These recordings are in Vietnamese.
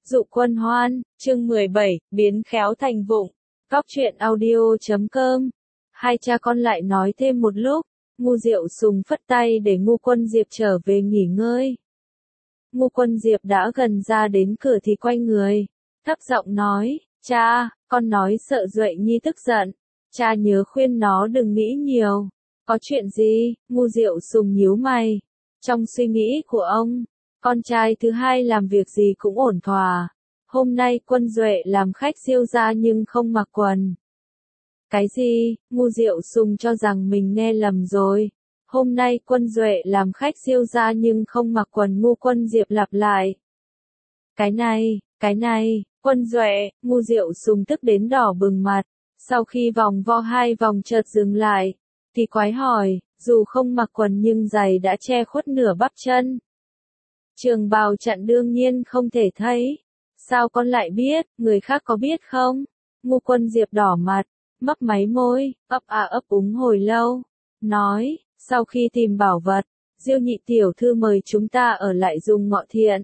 Dụ Quân Hoan, chương 17, biến khéo thành vụng. Cóc truyện audio.com. Hai cha con lại nói thêm một lúc, Ngu Diệu Sùng phất tay để Ngu Quân Diệp trở về nghỉ ngơi. Ngu Quân Diệp đã gần ra đến cửa thì quay người, thấp giọng nói, cha, con nói sợ Duệ Nhi tức giận, cha nhớ khuyên nó đừng nghĩ nhiều. Có chuyện gì? Ngu Diệu Sùng nhíu mày. Trong suy nghĩ của ông, con trai thứ hai làm việc gì cũng ổn thỏa. Hôm nay Quân Duệ làm khách siêu gia nhưng không mặc quần. Cái gì? Ngu Diệu Sùng cho rằng mình nghe lầm rồi. Hôm nay Quân Duệ làm khách siêu gia nhưng không mặc quần. Ngu Quân Diệp lặp lại. Cái này, Quân Duệ, Ngu Diệu Sùng tức đến đỏ bừng mặt. Sau khi vòng vo hai vòng chợt dừng lại, thì quái hỏi, dù không mặc quần nhưng giày đã che khuất nửa bắp chân. Trường bào chặn đương nhiên không thể thấy. Sao con lại biết, người khác có biết không? Ngu Quân Diệp đỏ mặt, mấp máy môi, ấp úng hồi lâu. Nói, sau khi tìm bảo vật, Diêu nhị tiểu thư mời chúng ta ở lại dùng ngọ thiện.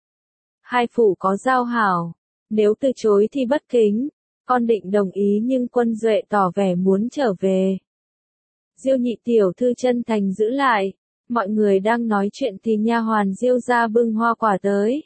Hai phủ có giao hảo, nếu từ chối thì bất kính. Con định đồng ý nhưng Quân Duệ tỏ vẻ muốn trở về. Diêu nhị tiểu thư chân thành giữ lại. Mọi người đang nói chuyện thì nha hoàn Diêu ra bưng hoa quả tới.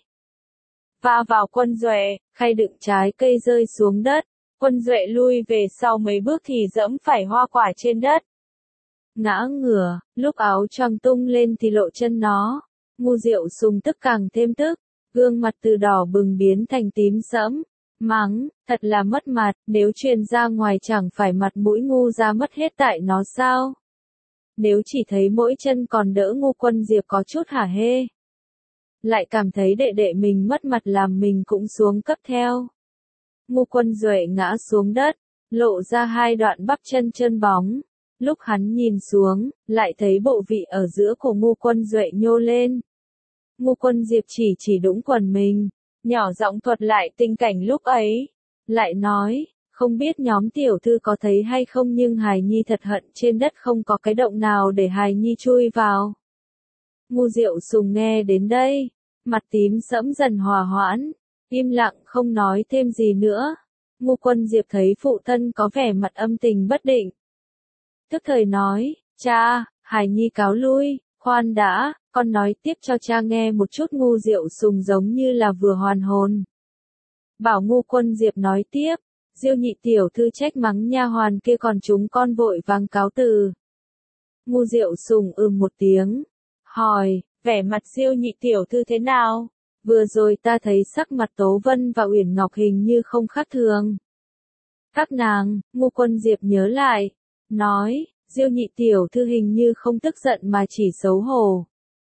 Va vào Quân Duệ, khay đựng trái cây rơi xuống đất. Quân Duệ lui về sau mấy bước thì dẫm phải hoa quả trên đất. Ngã ngửa, lúc áo choàng tung lên thì lộ chân nó. Ngu Diệu Sùng tức càng thêm tức, gương mặt từ đỏ bừng biến thành tím sẫm. Mắng, thật là mất mặt, nếu truyền ra ngoài chẳng phải mặt mũi Ngu ra mất hết tại nó sao? Nếu chỉ thấy mỗi chân còn đỡ. Ngu Quân Diệp có chút hả hê. Lại cảm thấy đệ đệ mình mất mặt làm mình cũng xuống cấp theo. Ngu Quân Duệ ngã xuống đất, lộ ra hai đoạn bắp chân trơn bóng. Lúc hắn nhìn xuống, lại thấy bộ vị ở giữa của Ngu Quân Duệ nhô lên. Ngu Quân Diệp chỉ đũng quần mình, nhỏ giọng thuật lại tình cảnh lúc ấy. Lại nói, không biết nhóm tiểu thư có thấy hay không nhưng hài nhi thật hận trên đất không có cái động nào để hài nhi chui vào. Ngu Diệu Sùng nghe đến đây, mặt tím sẫm dần hòa hoãn, im lặng không nói thêm gì nữa. Ngu Quân Diệp thấy phụ thân có vẻ mặt âm tình bất định. Tức thời nói, cha, hài nhi cáo lui, khoan đã, con nói tiếp cho cha nghe một chút. Ngu Diệu Sùng giống như là vừa hoàn hồn. Bảo Ngu Quân Diệp nói tiếp, Diêu nhị tiểu thư trách mắng nha hoàn kia còn chúng con vội vàng cáo từ. Ngu Diệu Sùng một tiếng, hỏi, vẻ mặt Diêu nhị tiểu thư thế nào? Vừa rồi ta thấy sắc mặt Tố Vân và Uyển Ngọc hình như không khác thường. Các nàng, Ngu Quân Diệp nhớ lại, nói, Diêu nhị tiểu thư hình như không tức giận mà chỉ xấu hổ.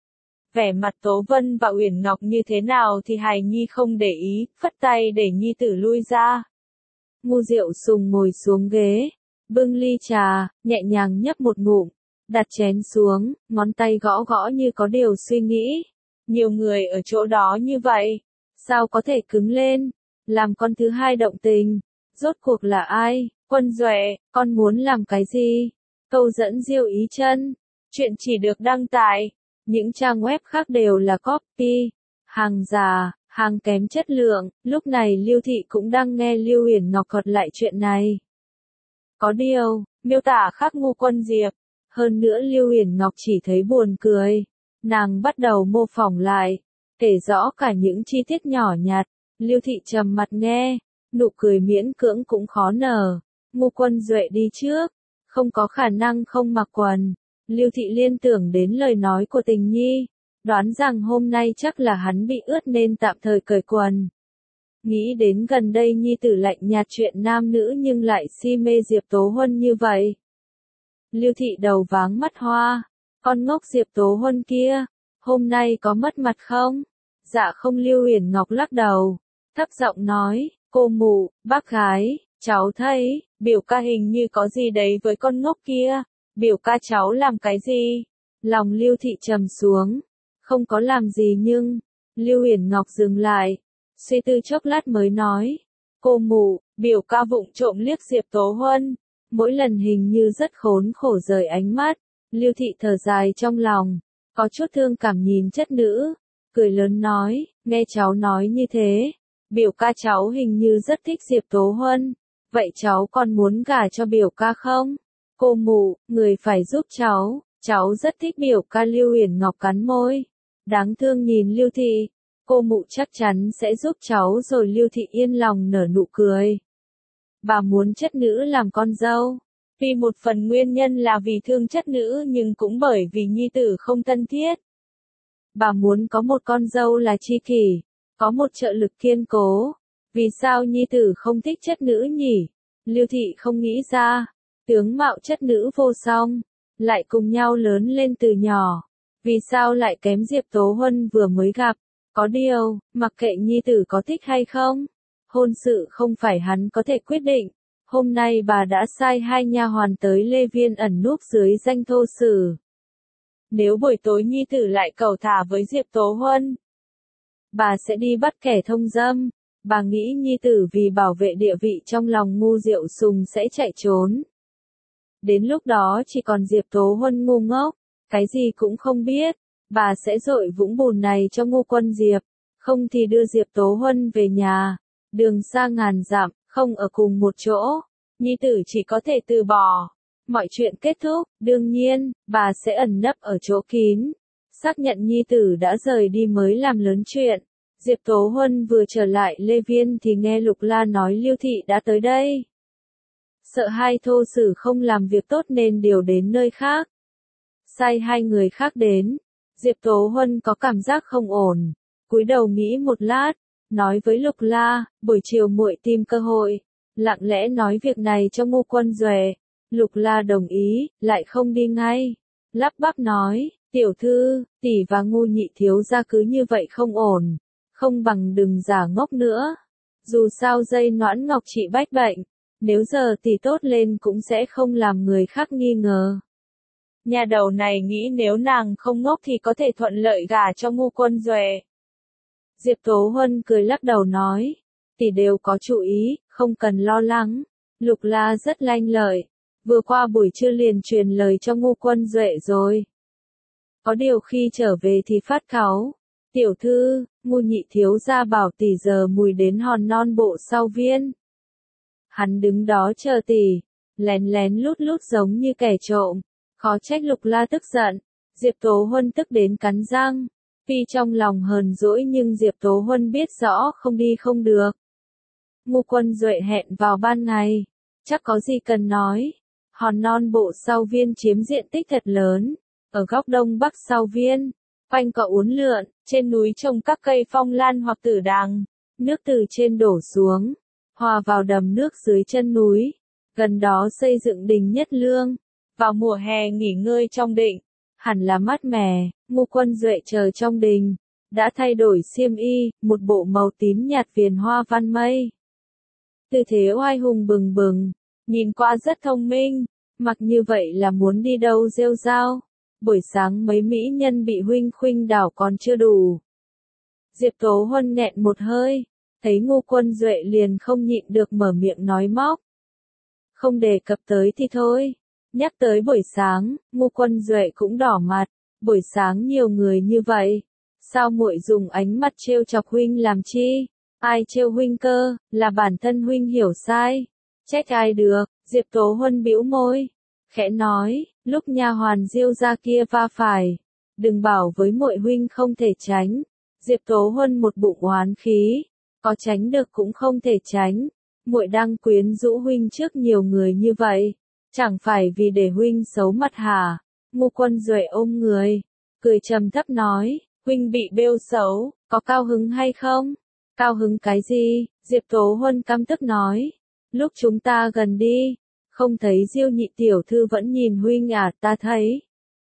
Vẻ mặt Tố Vân và Uyển Ngọc như thế nào thì hài nhi không để ý, phất tay để nhi tử lui ra. Ngu Diệu Sùng ngồi xuống ghế, bưng ly trà, nhẹ nhàng nhấp một ngụm, đặt chén xuống, ngón tay gõ gõ như có điều suy nghĩ. Nhiều người ở chỗ đó như vậy, sao có thể cứng lên, làm con thứ hai động tình, rốt cuộc là ai? Quân Duệ, con muốn làm cái gì? Câu dẫn Diêu Ý Chân, chuyện chỉ được đăng tải, những trang web khác đều là copy, hàng giả, hàng kém chất lượng. Lúc này Lưu Thị cũng đang nghe Lưu Uyển Ngọc thuật lại chuyện này. Có điều, miêu tả khác Ngu Quân Diệp, hơn nữa Lưu Uyển Ngọc chỉ thấy buồn cười. Nàng bắt đầu mô phỏng lại, kể rõ cả những chi tiết nhỏ nhặt. Lưu Thị trầm mặt nghe, nụ cười miễn cưỡng cũng khó nở. Ngu Quân Duệ đi trước, không có khả năng không mặc quần. Lưu Thị liên tưởng đến lời nói của Tình Nhi, đoán rằng hôm nay chắc là hắn bị ướt nên tạm thời cởi quần. Nghĩ đến gần đây nhi tử lạnh nhạt chuyện nam nữ nhưng lại si mê Diệp Tố Huân như vậy. Lưu Thị đầu váng mắt hoa, con ngốc Diệp Tố Huân kia, hôm nay có mất mặt không? Dạ không. Lưu Uyển Ngọc lắc đầu, thấp giọng nói, cô mụ, bác gái, cháu thấy, biểu ca hình như có gì đấy với con ngốc kia. Biểu ca cháu làm cái gì? Lòng Lưu Thị trầm xuống, không có làm gì nhưng. Lưu Uyển Ngọc dừng lại, suy tư chốc lát mới nói, cô mụ, biểu ca vụng trộm liếc Diệp Tố Huân, mỗi lần hình như rất khốn khổ rời ánh mắt. Lưu Thị thở dài trong lòng, có chút thương cảm nhìn chất nữ, cười lớn nói, nghe cháu nói như thế, Biểu ca cháu hình như rất thích Diệp Tố Huân. Vậy cháu còn muốn gả cho biểu ca không? Cô mụ, người phải giúp cháu rất thích biểu ca. Lưu Uyển Ngọc cắn môi. Đáng thương nhìn Lưu Thị. Cô mụ chắc chắn sẽ giúp cháu rồi. Lưu Thị yên lòng nở nụ cười. Bà muốn chất nữ làm con dâu. Vì một phần nguyên nhân là vì thương chất nữ nhưng cũng bởi vì nhi tử không thân thiết. Bà muốn có một con dâu là tri kỷ, có một trợ lực kiên cố. Vì sao nhi tử không thích chất nữ nhỉ? Lưu Thị không nghĩ ra. Tướng mạo chất nữ vô song, lại cùng nhau lớn lên từ nhỏ. Vì sao lại kém Diệp Tố Huân vừa mới gặp? Có điều, mặc kệ nhi tử có thích hay không, hôn sự không phải hắn có thể quyết định. Hôm nay bà đã sai 2 nha hoàn tới Lê Viên ẩn núp dưới danh thô sử. Nếu buổi tối nhi tử lại cẩu thả với Diệp Tố Huân, bà sẽ đi bắt kẻ thông dâm. Bà nghĩ nhi tử vì bảo vệ địa vị trong lòng Ngu Diệu Sùng sẽ chạy trốn. Đến lúc đó chỉ còn Diệp Tố Huân ngu ngốc, cái gì cũng không biết. Bà sẽ dội vũng bùn này cho Ngu Quân Diệp, không thì đưa Diệp Tố Huân về nhà. Đường xa ngàn dặm, không ở cùng một chỗ, nhi tử chỉ có thể từ bỏ. Mọi chuyện kết thúc, đương nhiên, bà sẽ ẩn nấp ở chỗ kín. Xác nhận nhi tử đã rời đi mới làm lớn chuyện. Diệp Tố Huân vừa trở lại Lê Viên thì nghe Lục La nói Lưu Thị đã tới đây. Sợ hai thô sử không làm việc tốt nên điều đến nơi khác. Sai 2 người khác đến. Diệp Tố Huân có cảm giác không ổn. Cúi đầu nghĩ một lát, nói với Lục La, buổi chiều muội tìm cơ hội, lặng lẽ nói việc này cho Ngu Quân Duệ. Lục La đồng ý, lại không đi ngay. Lắp bắp nói, tiểu thư, tỷ và Ngu nhị thiếu gia cứ như vậy không ổn. Không bằng đừng giả ngốc nữa. Dù sao dây noãn ngọc trị bách bệnh. Nếu giờ tỷ tốt lên cũng sẽ không làm người khác nghi ngờ. Nhà đầu này nghĩ nếu nàng không ngốc thì có thể thuận lợi gả cho Ngu Quân Duệ. Diệp Tố Huân cười lắc đầu nói, tỷ đều có chủ ý, không cần lo lắng. Lục La rất lanh lợi, vừa qua buổi trưa liền truyền lời cho Ngu Quân Duệ rồi. Có điều khi trở về thì phát cáu. Tiểu thư, Ngu nhị thiếu gia bảo tỷ giờ mùi đến hòn non bộ sau viên. Hắn đứng đó chờ tỷ, lén lén lút lút giống như kẻ trộm. Khó trách Lục La tức giận. Diệp Tố Huân tức đến cắn răng. Tuy trong lòng hờn dỗi nhưng Diệp Tố Huân biết rõ không đi không được. Ngu Quân Duệ hẹn vào ban ngày. Chắc có gì cần nói. Hòn non bộ sau viên chiếm diện tích thật lớn. Ở góc đông bắc sau viên, quanh cỏ uốn lượn, trên núi trồng các cây phong lan hoặc tử đằng. Nước từ trên đổ xuống, hòa vào đầm nước dưới chân núi. Gần đó xây dựng đình Nhất Lương. Vào mùa hè nghỉ ngơi trong đình, hẳn là mát mẻ. Ngu Quân Duệ chờ trong đình, đã thay đổi xiêm y, một bộ màu tím nhạt viền hoa văn mây. Tư thế oai hùng bừng bừng, nhìn qua rất thông minh, mặc như vậy là muốn đi đâu rêu rao. Buổi sáng mấy mỹ nhân bị huynh khuynh đảo còn chưa đủ. Diệp Tố Huân nghẹn một hơi, thấy Ngu Quân Duệ liền không nhịn được mở miệng nói móc. Không đề cập tới thì thôi. Nhắc tới buổi sáng, Ngu Quân Duệ cũng đỏ mặt. Buổi sáng nhiều người như vậy, sao muội dùng ánh mắt trêu chọc huynh làm chi? Ai trêu huynh cơ, là bản thân huynh hiểu sai. Trách ai được? Diệp Tố Huân bĩu môi, khẽ nói, lúc nha hoàn Diêu gia kia va phải, đừng bảo với muội huynh không thể tránh. Diệp Tố Huân một bụng oán khí, có tránh được cũng không thể tránh. Muội đang quyến rũ huynh trước nhiều người như vậy, chẳng phải vì để huynh xấu mặt hả? Ngu Quân Duệ ôm người, cười trầm thấp nói, huynh bị bêu xấu, có cao hứng hay không? Cao hứng cái gì? Diệp Tố Huân căm tức nói, lúc chúng ta gần đi, không thấy Diêu nhị tiểu thư vẫn nhìn huynh à? Ta thấy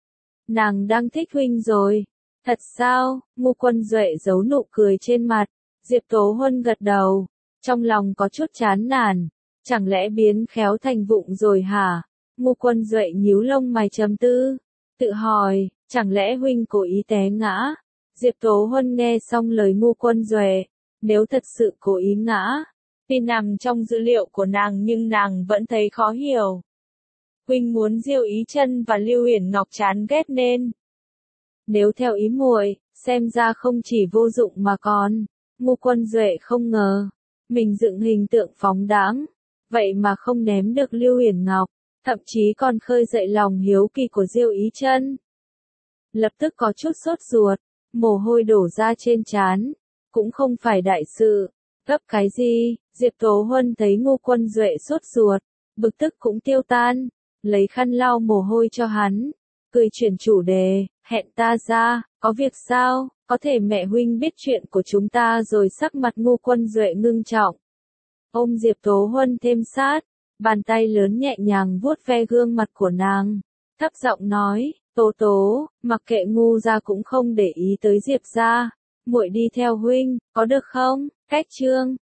nàng đang thích huynh rồi. Thật sao? Ngu Quân Duệ giấu nụ cười trên mặt. Diệp Tố Huân gật đầu, trong lòng có chút chán nản, chẳng lẽ biến khéo thành vụng rồi hả? Ngu Quân Duệ nhíu lông mày trầm tư, tự hỏi, chẳng lẽ huynh cố ý té ngã? Diệp Tố Huân nghe xong lời Ngu Quân Duệ, nếu thật sự cố ý ngã, tuy nằm trong dữ liệu của nàng nhưng nàng vẫn thấy khó hiểu. Huynh muốn Diêu Ý Chân và Lưu Uyển Ngọc chán ghét nên. Nếu theo ý muội, xem ra không chỉ vô dụng mà còn Ngu Quân Duệ không ngờ, mình dựng hình tượng phóng đãng, vậy mà không ném được Lưu Uyển Ngọc, thậm chí còn khơi dậy lòng hiếu kỳ của Diêu Ý Chân. Lập tức có chút sốt ruột, mồ hôi đổ ra trên trán, cũng không phải đại sự, gấp cái gì? Diệp Tố Huân thấy Ngu Quân Duệ sốt ruột, bực tức cũng tiêu tan, lấy khăn lau mồ hôi cho hắn, cười chuyển chủ đề, hẹn ta ra, có việc sao, có thể mẹ huynh biết chuyện của chúng ta rồi. Sắc mặt Ngu Quân Duệ ngưng trọng, ôm Diệp Tố Huân thêm sát, bàn tay lớn nhẹ nhàng vuốt ve gương mặt của nàng, thấp giọng nói, Tố Tố, mặc kệ Ngu gia cũng không để ý tới Diệp gia, muội đi theo huynh, có được không? Cách chương